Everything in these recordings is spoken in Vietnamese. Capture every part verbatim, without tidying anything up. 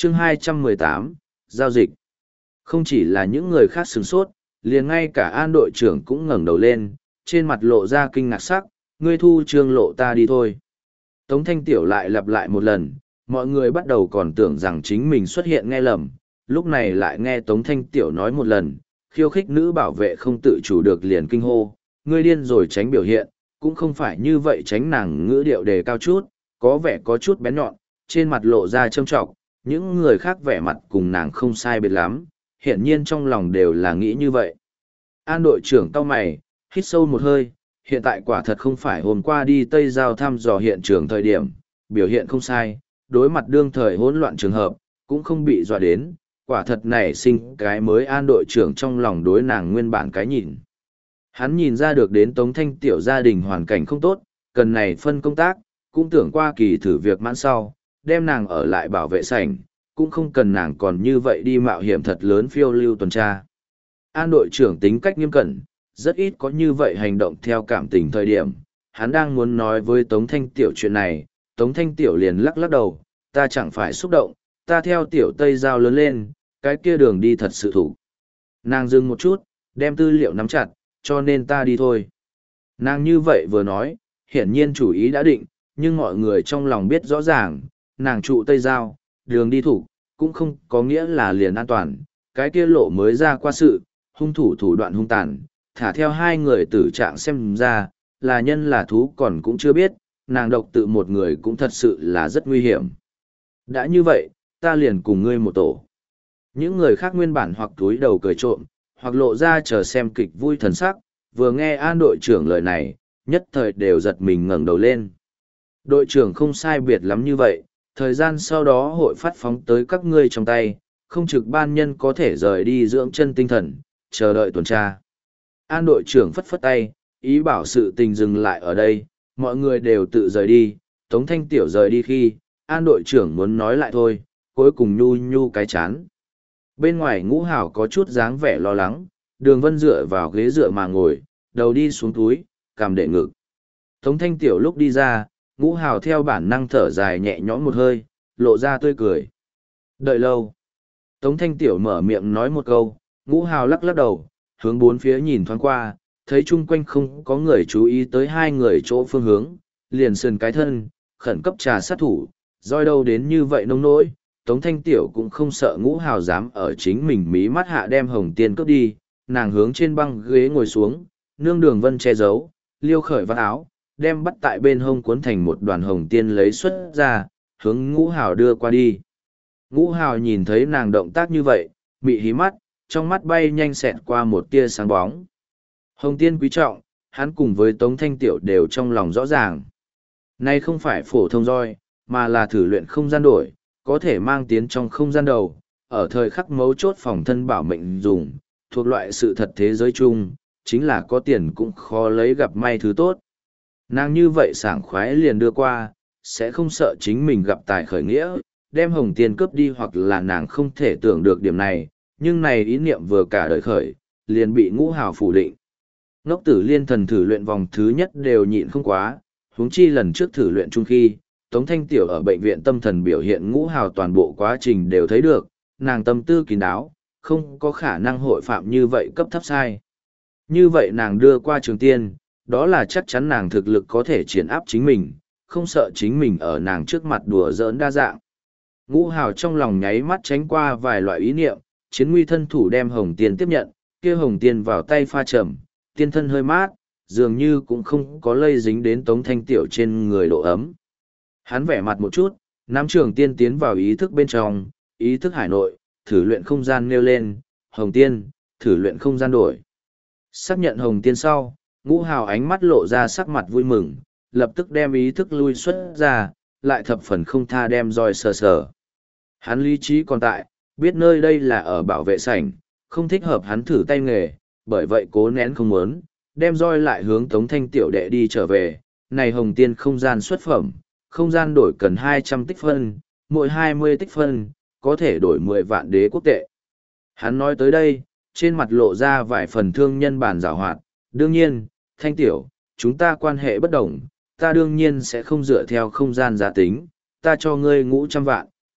chương hai trăm mười tám, giao dịch. Không chỉ là những người khác sửng sốt, liền ngay cả An đội trưởng cũng ngẩng đầu lên, trên mặt lộ ra kinh ngạc sắc, ngươi thu trương lộ ta đi thôi. Tống Thanh Tiểu lại lặp lại một lần, mọi người bắt đầu còn tưởng rằng chính mình xuất hiện nghe lầm, lúc này lại nghe Tống Thanh Tiểu nói một lần, khiêu khích nữ bảo vệ không tự chủ được liền kinh hô, ngươi điên rồi tránh biểu hiện, cũng không phải như vậy tránh nàng ngữ điệu đề cao chút, có vẻ có chút bén nhọn, trên mặt lộ ra châm trọng, những người khác vẻ mặt cùng nàng không sai biệt lắm, hiển nhiên trong lòng đều là nghĩ như vậy. An đội trưởng cau mày, hít sâu một hơi, hiện tại quả thật không phải hôm qua đi Tây Giao thăm dò hiện trường thời điểm, biểu hiện không sai, đối mặt đương thời hỗn loạn trường hợp, cũng không bị dọa đến, quả thật nảy sinh cái mới An đội trưởng trong lòng đối nàng nguyên bản cái nhìn. Hắn nhìn ra được đến Tống Thanh Tiểu gia đình hoàn cảnh không tốt, cần này phân công tác, cũng tưởng qua kỳ thử việc mãn sau, đem nàng ở lại bảo vệ sảnh, cũng không cần nàng còn như vậy đi mạo hiểm thật lớn phiêu lưu tuần tra. An đội trưởng tính cách nghiêm cẩn, rất ít có như vậy hành động theo cảm tình thời điểm, hắn đang muốn nói với Tống Thanh Tiểu chuyện này, Tống Thanh Tiểu liền lắc lắc đầu, ta chẳng phải xúc động, ta theo Tiểu Tây Giao lớn lên, cái kia đường đi thật sự thủ. Nàng dừng một chút, đem tư liệu nắm chặt, cho nên ta đi thôi. Nàng như vậy vừa nói, hiển nhiên chủ ý đã định, nhưng mọi người trong lòng biết rõ ràng, nàng trụ Tây Giao, đường đi thủ, cũng không có nghĩa là liền an toàn, cái kia lộ mới ra qua sự, hung thủ thủ đoạn hung tàn, thả theo hai người tử trạng xem ra, là nhân là thú còn cũng chưa biết, nàng độc tự một người cũng thật sự là rất nguy hiểm. Đã như vậy, ta liền cùng ngươi một tổ. Những người khác nguyên bản hoặc túi đầu cười trộm, hoặc lộ ra chờ xem kịch vui thần sắc, vừa nghe An đội trưởng lời này, nhất thời đều giật mình ngẩng đầu lên. Đội trưởng không sai biệt lắm như vậy, thời gian sau đó hội phát phóng tới các ngươi trong tay, không trực ban nhân có thể rời đi dưỡng chân tinh thần, chờ đợi tuần tra. An đội trưởng phất phất tay, ý bảo sự tình dừng lại ở đây, mọi người đều tự rời đi, Tống Thanh Tiểu rời đi khi, An đội trưởng muốn nói lại thôi, cuối cùng nhu nhu cái chán. Bên ngoài Ngũ Hảo có chút dáng vẻ lo lắng, Đường Vân dựa vào ghế dựa mà ngồi, đầu đi xuống túi, cằm đệ ngực. Tống Thanh Tiểu lúc đi ra, Ngũ Hảo theo bản năng thở dài nhẹ nhõm một hơi, lộ ra tươi cười. Đợi lâu. Tống Thanh Tiểu mở miệng nói một câu, Ngũ Hảo lắc lắc đầu, hướng bốn phía nhìn thoáng qua, thấy chung quanh không có người chú ý tới hai người chỗ phương hướng, liền sườn cái thân, khẩn cấp trà sát thủ, roi đâu đến như vậy nông nỗi, Tống Thanh Tiểu cũng không sợ Ngũ Hào dám ở chính mình mí mắt hạ đem Hồng Tiên cướp đi, nàng hướng trên băng ghế ngồi xuống, nương Đường Vân che giấu, liêu khởi vắt áo, đem bắt tại bên hông cuốn thành một đoàn Hồng Tiên lấy xuất ra, hướng Ngũ Hào đưa qua đi. Ngũ Hào nhìn thấy nàng động tác như vậy, mị hí mắt, trong mắt bay nhanh xẹt qua một tia sáng bóng. Hồng Tiên quý trọng, hắn cùng với Tống Thanh Tiểu đều trong lòng rõ ràng. Nay không phải phổ thông roi, mà là thử luyện không gian đổi, có thể mang tiến trong không gian đầu, ở thời khắc mấu chốt phòng thân bảo mệnh dùng, thuộc loại sự thật thế giới chung, chính là có tiền cũng khó lấy gặp may thứ tốt. Nàng như vậy sảng khoái liền đưa qua, sẽ không sợ chính mình gặp tài khởi nghĩa, đem Hồng Tiên cướp đi hoặc là nàng không thể tưởng được điểm này, nhưng này ý niệm vừa cả đời khởi, liền bị Ngũ Hào phủ định. Ngốc Tử Liên thần thử luyện vòng thứ nhất đều nhịn không quá, huống chi lần trước thử luyện chung khi, Tống Thanh Tiểu ở bệnh viện tâm thần biểu hiện Ngũ Hào toàn bộ quá trình đều thấy được, nàng tâm tư kín đáo, không có khả năng hội phạm như vậy cấp thấp sai. Như vậy nàng đưa qua Trường Tiên, đó là chắc chắn nàng thực lực có thể triển áp chính mình, không sợ chính mình ở nàng trước mặt đùa giỡn đa dạng. Ngũ Hào trong lòng nháy mắt tránh qua vài loại ý niệm, chiến nguy thân thủ đem Hồng Tiên tiếp nhận, kia Hồng Tiên vào tay pha trầm, tiên thân hơi mát, dường như cũng không có lây dính đến Tống Thanh Tiểu trên người độ ấm. Hắn vẻ mặt một chút, nắm Trường Tiên tiến vào ý thức bên trong, ý thức hải nội, thử luyện không gian nêu lên, Hồng Tiên, thử luyện không gian đổi. Xác nhận Hồng Tiên sau, Ngũ Hào ánh mắt lộ ra sắc mặt vui mừng, lập tức đem ý thức lui xuất ra, lại thập phần không tha đem roi sờ sờ. Hắn lý trí còn tại, biết nơi đây là ở bảo vệ sảnh, không thích hợp hắn thử tay nghề, bởi vậy cố nén không muốn, đem roi lại hướng Tống Thanh Tiểu đệ đi trở về. Này Hồng Tiên không gian xuất phẩm, không gian đổi cần hai trăm tích phân, mỗi hai mươi tích phân, có thể đổi mười vạn đế quốc tệ. Hắn nói tới đây, trên mặt lộ ra vài phần thương nhân bản giảo hoạt, đương nhiên, Thanh Tiểu, chúng ta quan hệ bất đồng, ta đương nhiên sẽ không dựa theo không gian giá tính, ta cho ngươi ngũ trăm vạn,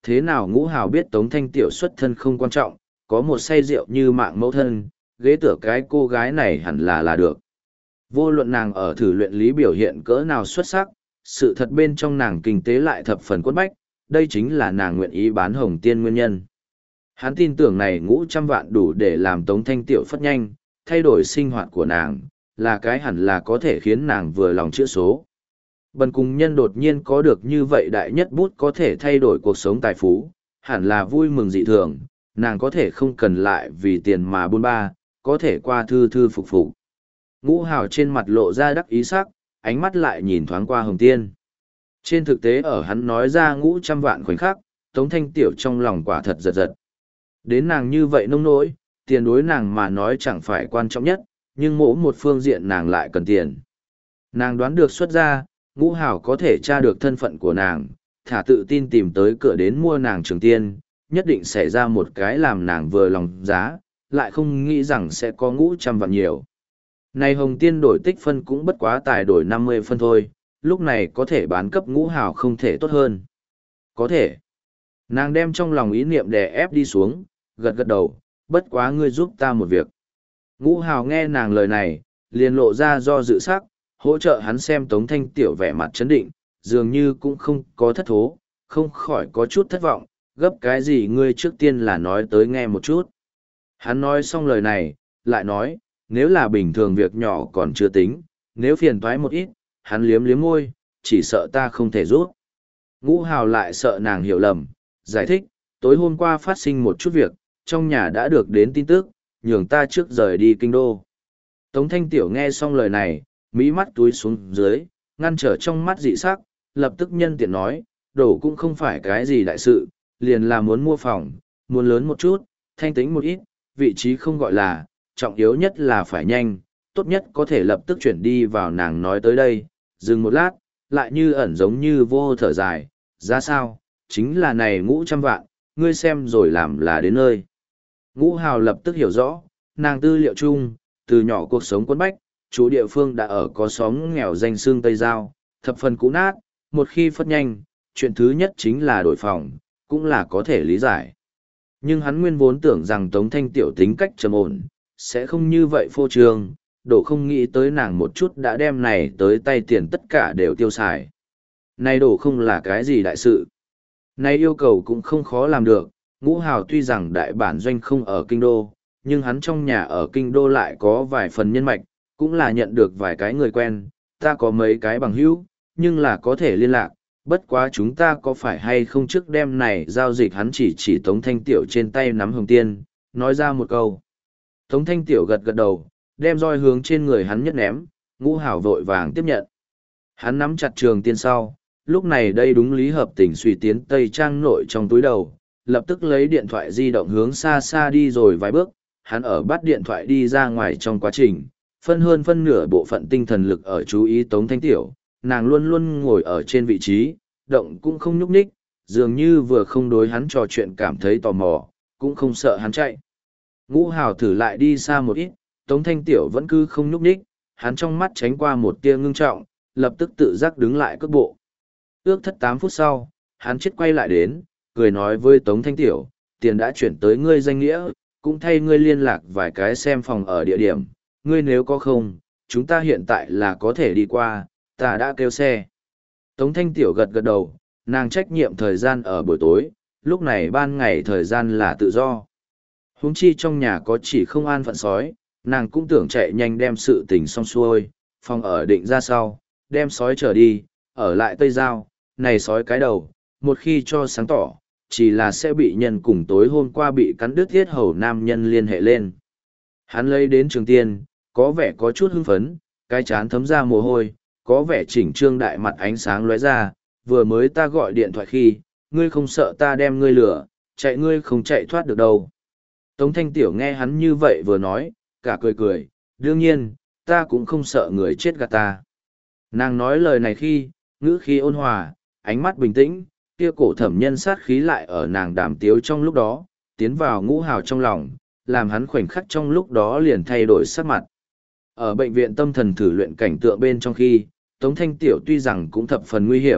Thế nào Ngũ Hào biết Tống Thanh Tiểu xuất thân không quan trọng, có một say rượu như mạng mẫu thân, ghế tựa cái cô gái này hẳn là là được. Vô luận nàng ở thử luyện lý biểu hiện cỡ nào xuất sắc, sự thật bên trong nàng kinh tế lại thập phần quất bách, đây chính là nàng nguyện ý bán hồng tiên nguyên nhân. Hắn tin tưởng này ngũ trăm vạn đủ để làm Tống Thanh Tiểu phất nhanh, thay đổi sinh hoạt của nàng, là cái hẳn là có thể khiến nàng vừa lòng chữa số. Bần cùng nhân đột nhiên có được như vậy đại nhất bút có thể thay đổi cuộc sống tài phú, hẳn là vui mừng dị thường, nàng có thể không cần lại vì tiền mà buôn ba, có thể qua thư thư phục phục. Ngũ Hào trên mặt lộ ra đắc ý sắc, ánh mắt lại nhìn thoáng qua Hồng Tiên. Trên thực tế ở hắn nói ra ngũ trăm vạn khoảnh khắc, Tống Thanh Tiểu trong lòng quả thật giật giật. Đến nàng như vậy nông nỗi, tiền đối nàng mà nói chẳng phải quan trọng nhất, nhưng mỗi một phương diện nàng lại cần tiền. Nàng đoán được xuất ra, Ngũ Hào có thể tra được thân phận của nàng, thả tự tin tìm tới cửa đến mua nàng trường tiên, nhất định sẽ ra một cái làm nàng vừa lòng giá, lại không nghĩ rằng sẽ có ngũ trăm vạn nhiều. Này Hồng Tiên đổi tích phân cũng bất quá tài đổi năm mươi phân thôi, lúc này có thể bán cấp Ngũ Hào không thể tốt hơn. Có thể. Nàng đem trong lòng ý niệm đè ép đi xuống, gật gật đầu, bất quá ngươi giúp ta một việc. Ngũ Hào nghe nàng lời này, liền lộ ra do dự sắc, hỗ trợ hắn xem Tống Thanh Tiểu vẻ mặt chấn định, dường như cũng không có thất thố, không khỏi có chút thất vọng, gấp cái gì ngươi trước tiên là nói tới nghe một chút. Hắn nói xong lời này, lại nói, nếu là bình thường việc nhỏ còn chưa tính, nếu phiền toái một ít, hắn liếm liếm môi, chỉ sợ ta không thể giúp. Ngũ Hào lại sợ nàng hiểu lầm, giải thích, tối hôm qua phát sinh một chút việc, trong nhà đã được đến tin tức, nhường ta trước rời đi kinh đô. Tống Thanh Tiểu nghe xong lời này, mí mắt túi xuống dưới, ngăn trở trong mắt dị sắc, lập tức nhân tiện nói, đổ cũng không phải cái gì đại sự, liền là muốn mua phòng, muốn lớn một chút, thanh tính một ít, vị trí không gọi là, trọng yếu nhất là phải nhanh, tốt nhất có thể lập tức chuyển đi vào nàng nói tới đây, dừng một lát, lại như ẩn giống như vô thở dài, ra sao, chính là này ngũ trăm vạn, ngươi xem rồi làm là đến nơi. Ngũ Hào lập tức hiểu rõ, nàng tư liệu chung, từ nhỏ cuộc sống quân bách, chủ địa phương đã ở có xóm nghèo danh xương Tây Giao, thập phần cũ nát, một khi phất nhanh, chuyện thứ nhất chính là đổi phòng, cũng là có thể lý giải. Nhưng hắn nguyên vốn tưởng rằng Tống Thanh Tiểu tính cách trầm ổn, sẽ không như vậy phô trương, đổ không nghĩ tới nàng một chút đã đem này tới tay tiền tất cả đều tiêu xài. Này đổ không là cái gì đại sự. Này yêu cầu cũng không khó làm được, Ngũ Hào tuy rằng đại bản doanh không ở kinh đô, nhưng hắn trong nhà ở kinh đô lại có vài phần nhân mạch, cũng là nhận được vài cái người quen, ta có mấy cái bằng hữu, nhưng là có thể liên lạc, bất quá chúng ta có phải hay không trước đêm này giao dịch hắn chỉ chỉ Tống Thanh Tiểu trên tay nắm Hồng Tiên, nói ra một câu. Tống Thanh Tiểu gật gật đầu, đem roi hướng trên người hắn nhất ném, Ngũ Hào vội vàng tiếp nhận. Hắn nắm chặt trường tiên sau, lúc này đây đúng lý hợp tình suy tiến Tây Trang nội trong túi đầu, lập tức lấy điện thoại di động hướng xa xa đi rồi vài bước, hắn ở bắt điện thoại đi ra ngoài trong quá trình, phân hơn phân nửa bộ phận tinh thần lực ở chú ý Tống Thanh Tiểu, nàng luôn luôn ngồi ở trên vị trí, động cũng không nhúc nhích, dường như vừa không đối hắn trò chuyện cảm thấy tò mò, cũng không sợ hắn chạy. Ngũ Hào thử lại đi xa một ít, Tống Thanh Tiểu vẫn cứ không nhúc nhích, hắn trong mắt tránh qua một tia ngưng trọng, lập tức tự giác đứng lại cước bộ. Ước thất tám phút sau, hắn chết quay lại đến, cười nói với Tống Thanh Tiểu, tiền đã chuyển tới ngươi danh nghĩa, cũng thay ngươi liên lạc vài cái xem phòng ở địa điểm, ngươi nếu có không, chúng ta hiện tại là có thể đi qua, ta đã kêu xe. Tống Thanh Tiểu gật gật đầu, nàng trách nhiệm thời gian ở buổi tối, lúc này ban ngày thời gian là tự do. Huống chi trong nhà có chỉ không an phận sói, nàng cũng tưởng chạy nhanh đem sự tình xong xuôi, phòng ở định ra sau, đem sói trở đi, ở lại Tây Giao, này sói cái đầu, một khi cho sáng tỏ, chỉ là sẽ bị nhân cùng tối hôm qua bị cắn đứt thiết hầu nam nhân liên hệ lên. Hắn lấy đến trường tiên, có vẻ có chút hưng phấn, cái chán thấm ra mồ hôi, có vẻ chỉnh trương đại mặt ánh sáng lóe ra, vừa mới ta gọi điện thoại khi, ngươi không sợ ta đem ngươi lửa, chạy ngươi không chạy thoát được đâu. Tống Thanh Tiểu nghe hắn như vậy vừa nói, cả cười cười, đương nhiên, ta cũng không sợ người chết gạt ta. Nàng nói lời này khi, ngữ khí ôn hòa, ánh mắt bình tĩnh, kia cổ thẩm nhân sát khí lại ở nàng đàm tiếu trong lúc đó, tiến vào Ngũ Hào trong lòng, làm hắn khoảnh khắc trong lúc đó liền thay đổi sắc mặt. Ở bệnh viện tâm thần thử luyện cảnh tượng bên trong khi, Tống Thanh Tiểu tuy rằng cũng thập phần nguy hiểm,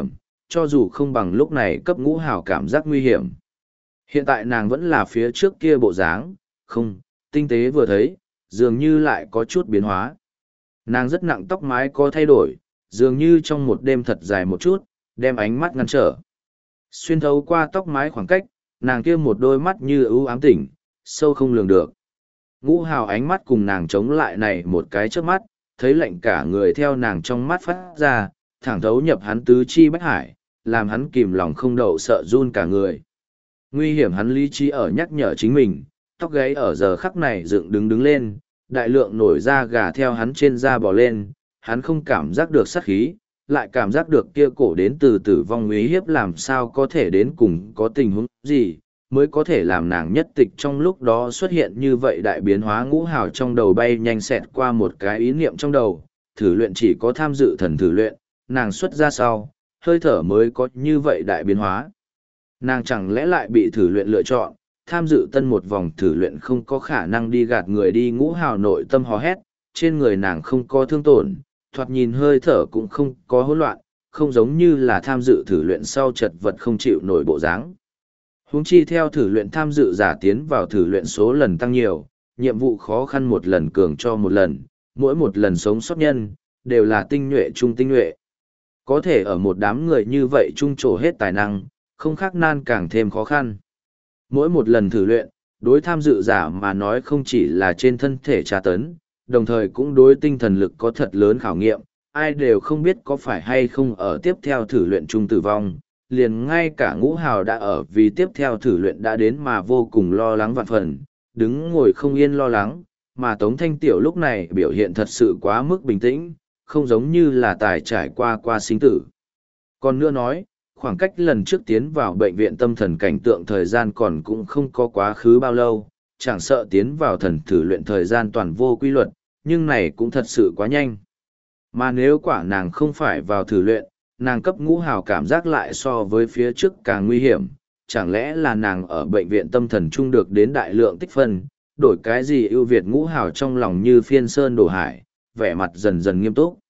cho dù không bằng lúc này cấp ngũ hào cảm giác nguy hiểm. Hiện tại nàng vẫn là phía trước kia bộ dáng, không, tinh tế vừa thấy, dường như lại có chút biến hóa. Nàng rất nặng, tóc mái có thay đổi, dường như trong một đêm thật dài một chút, đem ánh mắt ngăn trở. Xuyên thấu qua tóc mái khoảng cách, nàng kia một đôi mắt như ưu ám tỉnh, sâu không lường được. Ngũ hào ánh mắt cùng nàng chống lại này một cái trước mắt, thấy lạnh cả người theo nàng trong mắt phát ra, thẳng thấu nhập hắn tứ chi bách hải, làm hắn kìm lòng không đậu sợ run cả người. Nguy hiểm hắn lý trí ở nhắc nhở chính mình, tóc gáy ở giờ khắc này dựng đứng đứng lên, đại lượng nổi da gà theo hắn trên da bò lên, hắn không cảm giác được sát khí, lại cảm giác được kia cổ đến từ tử vong uy hiếp làm sao có thể đến cùng có tình huống gì, mới có thể làm nàng nhất tịch trong lúc đó xuất hiện như vậy đại biến hóa. Ngũ hào trong đầu bay nhanh xẹt qua một cái ý niệm trong đầu, thử luyện chỉ có tham dự thần thử luyện, nàng xuất ra sau, hơi thở mới có như vậy đại biến hóa. Nàng chẳng lẽ lại bị thử luyện lựa chọn, tham dự tân một vòng thử luyện không có khả năng đi gạt người đi. Ngũ hào nội tâm hò hét, trên người nàng không có thương tổn, thoạt nhìn hơi thở cũng không có hỗn loạn, không giống như là tham dự thử luyện sau chật vật không chịu nổi bộ dáng. Huống chi theo thử luyện tham dự giả tiến vào thử luyện số lần tăng nhiều, nhiệm vụ khó khăn một lần cường cho một lần, mỗi một lần sống sót nhân, đều là tinh nhuệ trung tinh nhuệ. Có thể ở một đám người như vậy trung trổ hết tài năng, không khác nan càng thêm khó khăn. Mỗi một lần thử luyện, đối tham dự giả mà nói không chỉ là trên thân thể tra tấn, đồng thời cũng đối tinh thần lực có thật lớn khảo nghiệm, ai đều không biết có phải hay không ở tiếp theo thử luyện chung tử vong, liền ngay cả ngũ hào đã ở vì tiếp theo thử luyện đã đến mà vô cùng lo lắng vạn phần, đứng ngồi không yên lo lắng, mà Tống Thanh Tiểu lúc này biểu hiện thật sự quá mức bình tĩnh, không giống như là tài trải qua qua sinh tử. Còn nữa nói, khoảng cách lần trước tiến vào bệnh viện tâm thần cảnh tượng thời gian còn cũng không có quá khứ bao lâu, chẳng sợ tiến vào thần thử luyện thời gian toàn vô quy luật, nhưng này cũng thật sự quá nhanh. Mà nếu quả nàng không phải vào thử luyện, nàng cấp ngũ hào cảm giác lại so với phía trước càng nguy hiểm, chẳng lẽ là nàng ở bệnh viện tâm thần trung được đến đại lượng tích phân, đổi cái gì ưu việt. Ngũ hào trong lòng như phiên sơn đổ hải, vẻ mặt dần dần nghiêm túc.